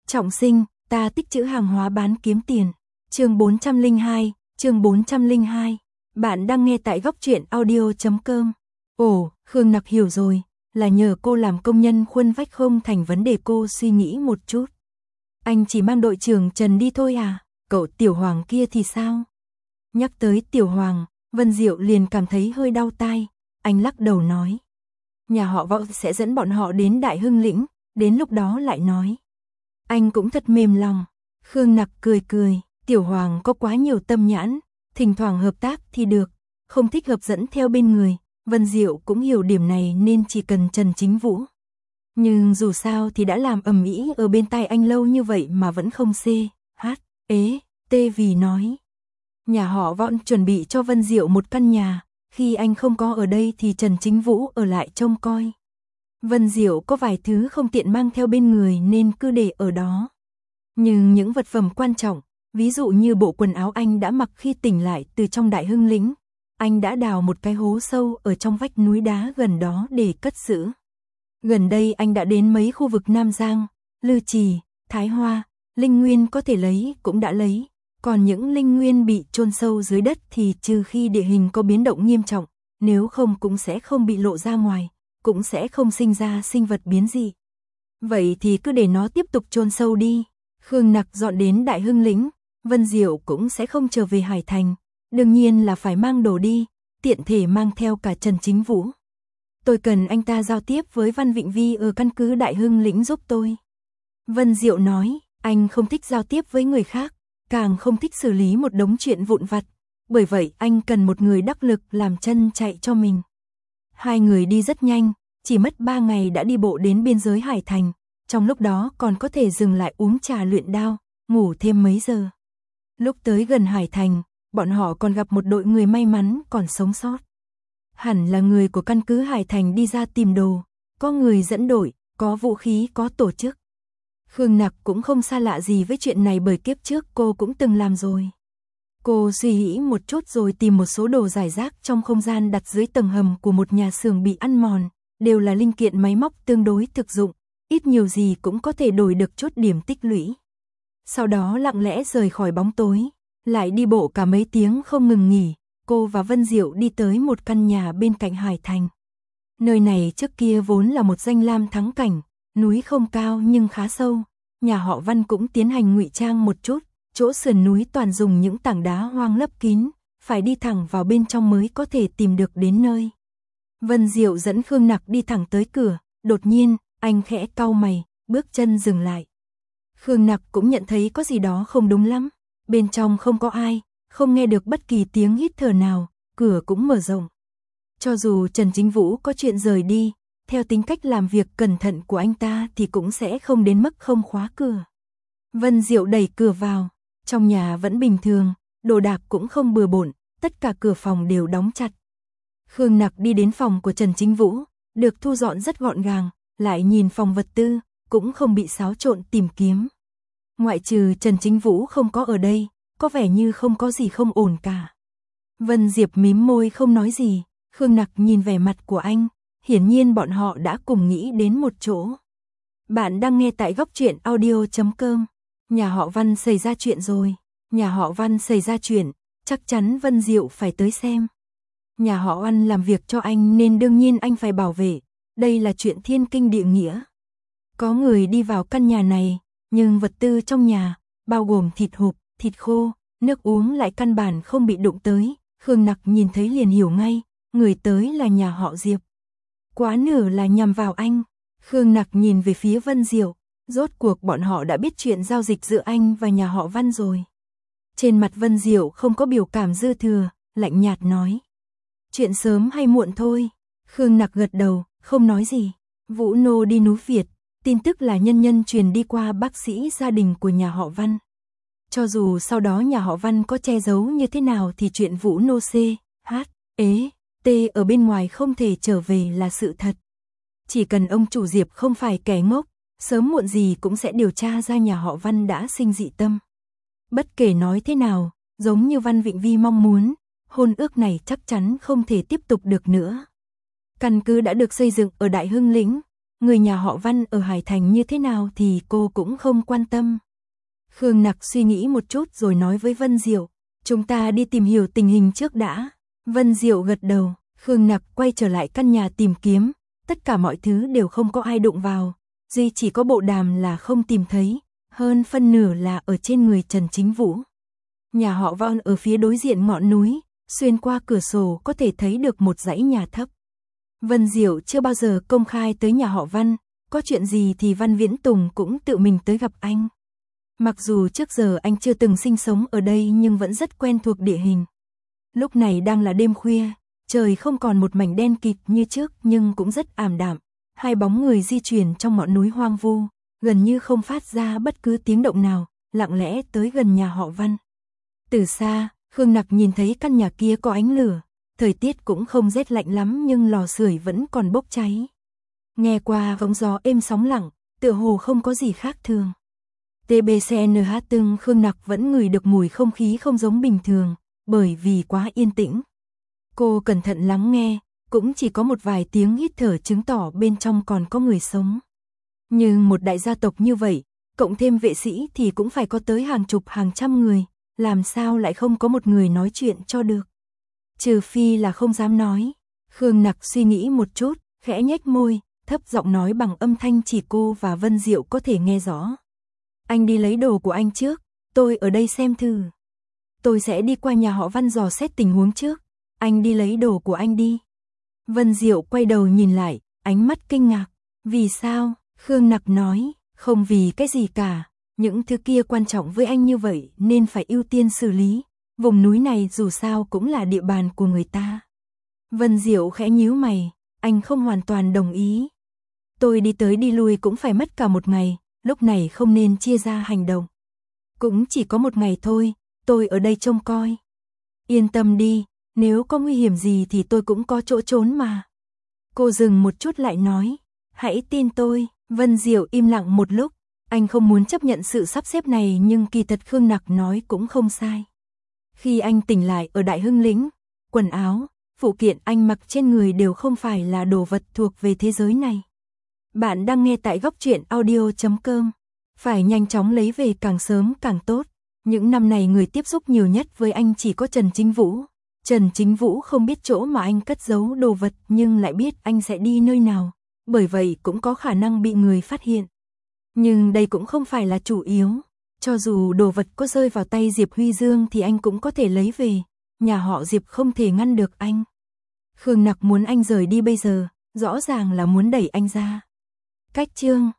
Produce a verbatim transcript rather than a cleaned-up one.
Trọng sinh, ta tích trữ hàng hóa bán kiếm tiền. Chương bốn trăm lẻ hai, chương bốn trăm lẻ hai. Bạn đang nghe tại góc truyện audio chấm com. Ồ, Khương Nặc hiểu rồi, là nhờ cô làm công nhân khuôn vách không thành vấn đề. Cô suy nghĩ một chút. Anh chỉ mang đội trưởng Trần đi thôi à? Cậu Tiểu Hoàng kia thì sao? Nhắc tới Tiểu Hoàng, Vân Diệu liền cảm thấy hơi đau tai. Anh lắc đầu nói, nhà họ Võ sẽ dẫn bọn họ đến Đại Hưng Lĩnh, đến lúc đó lại nói. Anh cũng thật mềm lòng. Khương Nặc cười cười, Tiểu Hoàng có quá nhiều tâm nhãn, thỉnh thoảng hợp tác thì được, không thích hợp dẫn theo bên người. Vân Diệu cũng hiểu điểm này nên chỉ cần Trần Chính Vũ. Nhưng dù sao thì đã làm ầm ĩ ở bên tai anh lâu như vậy mà vẫn không xê, hát, ế, tê vì nói. Nhà họ Võ chuẩn bị cho Vân Diệu một căn nhà, khi anh không có ở đây thì Trần Chính Vũ ở lại trông coi. Vân Diệu có vài thứ không tiện mang theo bên người nên cứ để ở đó. Nhưng những vật phẩm quan trọng, ví dụ như bộ quần áo anh đã mặc khi tỉnh lại từ trong Đại Hưng Lĩnh, anh đã đào một cái hố sâu ở trong vách núi đá gần đó để cất giữ. Gần đây anh đã đến mấy khu vực Nam Giang, Lư Trì, Thái Hoa, linh nguyên có thể lấy cũng đã lấy, còn những linh nguyên bị chôn sâu dưới đất thì trừ khi địa hình có biến động nghiêm trọng, nếu không cũng sẽ không bị lộ ra ngoài, cũng sẽ không sinh ra sinh vật biến dị. Vậy thì cứ để nó tiếp tục chôn sâu đi. Khương Nặc dọn đến Đại Hưng Lĩnh, Vân Diệu cũng sẽ không trở về Hải Thành, đương nhiên là phải mang đồ đi, tiện thể mang theo cả Trần Chính Vũ. Tôi cần anh ta giao tiếp với Văn Vịnh Vi ở căn cứ Đại Hưng Lĩnh giúp tôi. Vân Diệu nói, anh không thích giao tiếp với người khác, càng không thích xử lý một đống chuyện vụn vặt, bởi vậy anh cần một người đắc lực làm chân chạy cho mình. Hai người đi rất nhanh, chỉ mất ba ngày đã đi bộ đến biên giới Hải Thành, trong lúc đó còn có thể dừng lại uống trà luyện đao, ngủ thêm mấy giờ. Lúc tới gần Hải Thành, bọn họ còn gặp một đội người may mắn còn sống sót. Hẳn là người của căn cứ Hải Thành đi ra tìm đồ, có người dẫn đội, có vũ khí, có tổ chức. Khương Nặc cũng không xa lạ gì với chuyện này bởi kiếp trước cô cũng từng làm rồi. Cô suy nghĩ một chút rồi tìm một số đồ rải rác trong không gian đặt dưới tầng hầm của một nhà xưởng bị ăn mòn, đều là linh kiện máy móc tương đối thực dụng, ít nhiều gì cũng có thể đổi được chút điểm tích lũy. Sau đó lặng lẽ rời khỏi bóng tối, lại đi bộ cả mấy tiếng không ngừng nghỉ, cô và Vân Diệu đi tới một căn nhà bên cạnh Hải Thành. Nơi này trước kia vốn là một danh lam thắng cảnh, núi không cao nhưng khá sâu, nhà họ Văn cũng tiến hành ngụy trang một chút, chỗ sườn núi toàn dùng những tảng đá hoang lấp kín, phải đi thẳng vào bên trong mới có thể tìm được đến nơi. Vân Diệu dẫn Khương Nặc đi thẳng tới cửa, đột nhiên, anh khẽ cau mày, bước chân dừng lại. Khương Nặc cũng nhận thấy có gì đó không đúng lắm, bên trong không có ai, không nghe được bất kỳ tiếng hít thở nào, cửa cũng mở rộng. Cho dù Trần Chính Vũ có chuyện rời đi, theo tính cách làm việc cẩn thận của anh ta thì cũng sẽ không đến mức không khóa cửa. Vân Diệu đẩy cửa vào, trong nhà vẫn bình thường, đồ đạc cũng không bừa bộn, tất cả cửa phòng đều đóng chặt. Khương Nặc đi đến phòng của Trần Chính Vũ, được thu dọn rất gọn gàng, lại nhìn phòng vật tư, cũng không bị xáo trộn tìm kiếm. Ngoại trừ Trần Chính Vũ không có ở đây, có vẻ như không có gì không ổn cả. Vân Diệp mím môi không nói gì, Khương Nặc nhìn vẻ mặt của anh, hiển nhiên bọn họ đã cùng nghĩ đến một chỗ. Bạn đang nghe tại góc truyện audio chấm com. Nhà họ Văn xảy ra chuyện rồi, nhà họ Văn xảy ra chuyện, chắc chắn Vân Diệu phải tới xem. Nhà họ Văn làm việc cho anh nên đương nhiên anh phải bảo vệ, đây là chuyện thiên kinh địa nghĩa. Có người đi vào căn nhà này, nhưng vật tư trong nhà, bao gồm thịt hộp, thịt khô, nước uống lại căn bản không bị đụng tới. Khương Nặc nhìn thấy liền hiểu ngay, người tới là nhà họ Diệp. Quá nửa là nhằm vào anh. Khương Nặc nhìn về phía Vân Diệu, rốt cuộc bọn họ đã biết chuyện giao dịch giữa anh và nhà họ Văn rồi. Trên mặt Vân Diệu không có biểu cảm dư thừa, lạnh nhạt nói. Chuyện sớm hay muộn thôi. Khương Nặc gật đầu, không nói gì. Vũ Nô đi núi Việt, tin tức là nhân nhân truyền đi qua bác sĩ gia đình của nhà họ Văn. Cho dù sau đó nhà họ Văn có che giấu như thế nào thì chuyện Vũ Nô C, H, ế, T ở bên ngoài không thể trở về là sự thật. Chỉ cần ông chủ Diệp không phải kẻ ngốc, sớm muộn gì cũng sẽ điều tra ra nhà họ Văn đã sinh dị tâm. Bất kể nói thế nào, giống như Văn Vịnh Vi mong muốn, hôn ước này chắc chắn không thể tiếp tục được nữa. Căn cứ đã được xây dựng ở Đại Hưng Lĩnh, người nhà họ Văn ở Hải Thành như thế nào thì cô cũng không quan tâm. Khương Nặc suy nghĩ một chút rồi nói với Vân Diệu, chúng ta đi tìm hiểu tình hình trước đã. Vân Diệu gật đầu, Khương Nặc quay trở lại căn nhà tìm kiếm, tất cả mọi thứ đều không có ai đụng vào, duy chỉ có bộ đàm là không tìm thấy, hơn phân nửa là ở trên người Trần Chính Vũ. Nhà họ Văn ở phía đối diện ngọn núi, xuyên qua cửa sổ có thể thấy được một dãy nhà thấp. Vân Diệu chưa bao giờ công khai tới nhà họ Văn, có chuyện gì thì Văn Viễn Tùng cũng tự mình tới gặp anh. Mặc dù trước giờ anh chưa từng sinh sống ở đây nhưng vẫn rất quen thuộc địa hình. Lúc này đang là đêm khuya, trời không còn một mảnh đen kịt như trước nhưng cũng rất ảm đạm. Hai bóng người di chuyển trong ngọn núi hoang vu, gần như không phát ra bất cứ tiếng động nào, lặng lẽ tới gần nhà họ Văn. Từ xa, Khương Nặc nhìn thấy căn nhà kia có ánh lửa, thời tiết cũng không rét lạnh lắm nhưng lò sưởi vẫn còn bốc cháy. Nghe qua vóng gió êm sóng lặng, tựa hồ không có gì khác thường. tê bê xê en hát từng Khương Nặc vẫn ngửi được mùi không khí không giống bình thường, bởi vì quá yên tĩnh. Cô cẩn thận lắng nghe, cũng chỉ có một vài tiếng hít thở chứng tỏ bên trong còn có người sống. Nhưng một đại gia tộc như vậy, cộng thêm vệ sĩ thì cũng phải có tới hàng chục hàng trăm người, làm sao lại không có một người nói chuyện cho được. Trừ phi là không dám nói. Khương Nặc suy nghĩ một chút, khẽ nhếch môi, thấp giọng nói bằng âm thanh chỉ cô và Vân Diệu có thể nghe rõ. Anh đi lấy đồ của anh trước, tôi ở đây xem thử. Tôi sẽ đi qua nhà họ Văn dò xét tình huống trước, anh đi lấy đồ của anh đi. Vân Diệu quay đầu nhìn lại, ánh mắt kinh ngạc. Vì sao? Khương Nặc nói, không vì cái gì cả, những thứ kia quan trọng với anh như vậy nên phải ưu tiên xử lý. Vùng núi này dù sao cũng là địa bàn của người ta. Vân Diệu khẽ nhíu mày, anh không hoàn toàn đồng ý. Tôi đi tới đi lui cũng phải mất cả một ngày, lúc này không nên chia ra hành động. Cũng chỉ có một ngày thôi, tôi ở đây trông coi. Yên tâm đi, nếu có nguy hiểm gì thì tôi cũng có chỗ trốn mà. Cô dừng một chút lại nói, hãy tin tôi. Vân Diệu im lặng một lúc, anh không muốn chấp nhận sự sắp xếp này nhưng kỳ thật Khương Nặc nói cũng không sai. Khi anh tỉnh lại ở Đại Hưng Lĩnh, quần áo, phụ kiện anh mặc trên người đều không phải là đồ vật thuộc về thế giới này. Bạn đang nghe tại góc truyện audio chấm com. Phải nhanh chóng lấy về càng sớm càng tốt. Những năm này người tiếp xúc nhiều nhất với anh chỉ có Trần Chính Vũ. Trần Chính Vũ không biết chỗ mà anh cất giấu đồ vật nhưng lại biết anh sẽ đi nơi nào. Bởi vậy cũng có khả năng bị người phát hiện. Nhưng đây cũng không phải là chủ yếu. Cho dù đồ vật có rơi vào tay Diệp Huy Dương thì anh cũng có thể lấy về. Nhà họ Diệp không thể ngăn được anh. Khương Nặc muốn anh rời đi bây giờ, rõ ràng là muốn đẩy anh ra. Cách chương